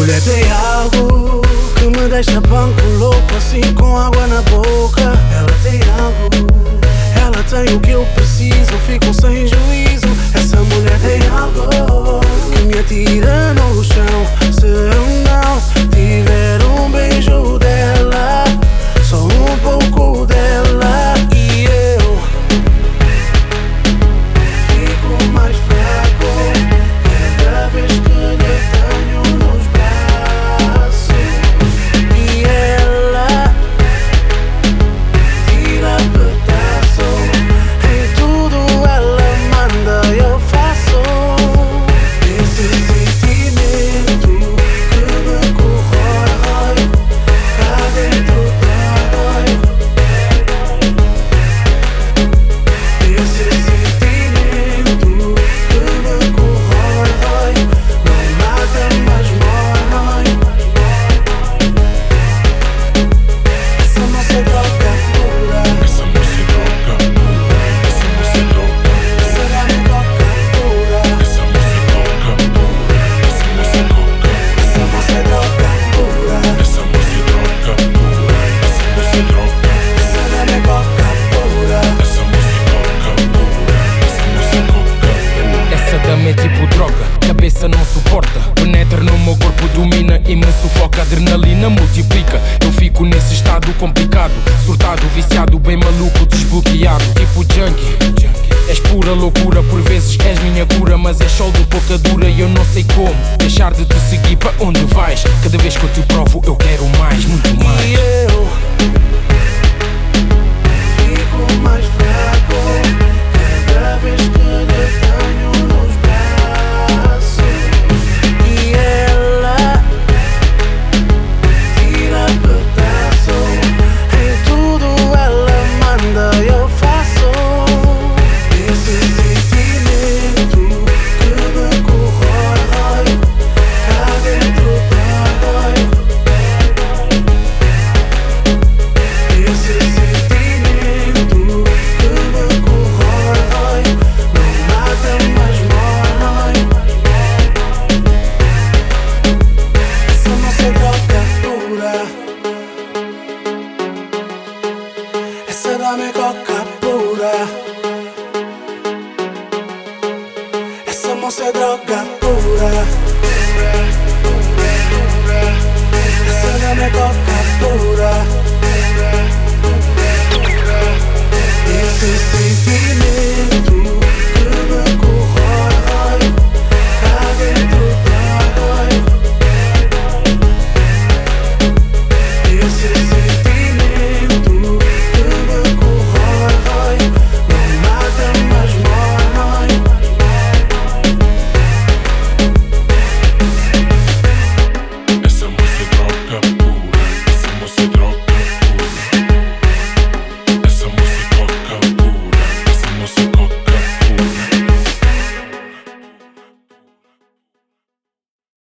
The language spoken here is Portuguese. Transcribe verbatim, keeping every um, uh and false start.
mulher tem algo que me deixa banco louco, assim com água na boca. Ela tem algo, ela tem o que eu preciso, fico sem juízo. Essa mulher tem algo que me atira no chão. Se eu não tiver um beijo dela, só um pouco dela, e eu fico mais fraco cada vez que lhe tenho nos braços. E ela tira pedaço, em tudo ela manda, eu faço. Esse sentimento que me corrói, cá dentro dói. Esse sentimento que me corrói, não mata, mas mói. Essa moça é droga pura, Essa moça é droga pura, essa moça é droga essa dá-me coca pura. Essa moça é droga pura, essa moça é droga Essa moça é droga pura, Essa moça é droga pura, essa moça é droga essa dá-me coca pura. Essa moça é droga pura, essa moça é droga Essa dama é tipo droga, cabeça não suporta. Penetra no meu corpo, domina e me sufoca. Adrenalina multiplica, eu fico nesse estado complicado. Surtado, viciado, bem maluco, desbloqueado. Tipo junkie, és pura loucura, por vezes és minha cura. Mas és sol de boca dura e eu não sei como deixar de te seguir para onde vais. Cada vez que eu te provo eu quero mais, muito mais. E eu fico mais fraco cada vez que lhe tenho nos braços. E ela tira pedaço, em tudo ela manda, eu faço. Esse sentimento que me corrói, cá dentro dói. Esse sentimento que me corrói, não mata, mas mói. Essa moça é droga pura, essa dá-me coca pura. Essa moça é droga pura, essa dá-me coca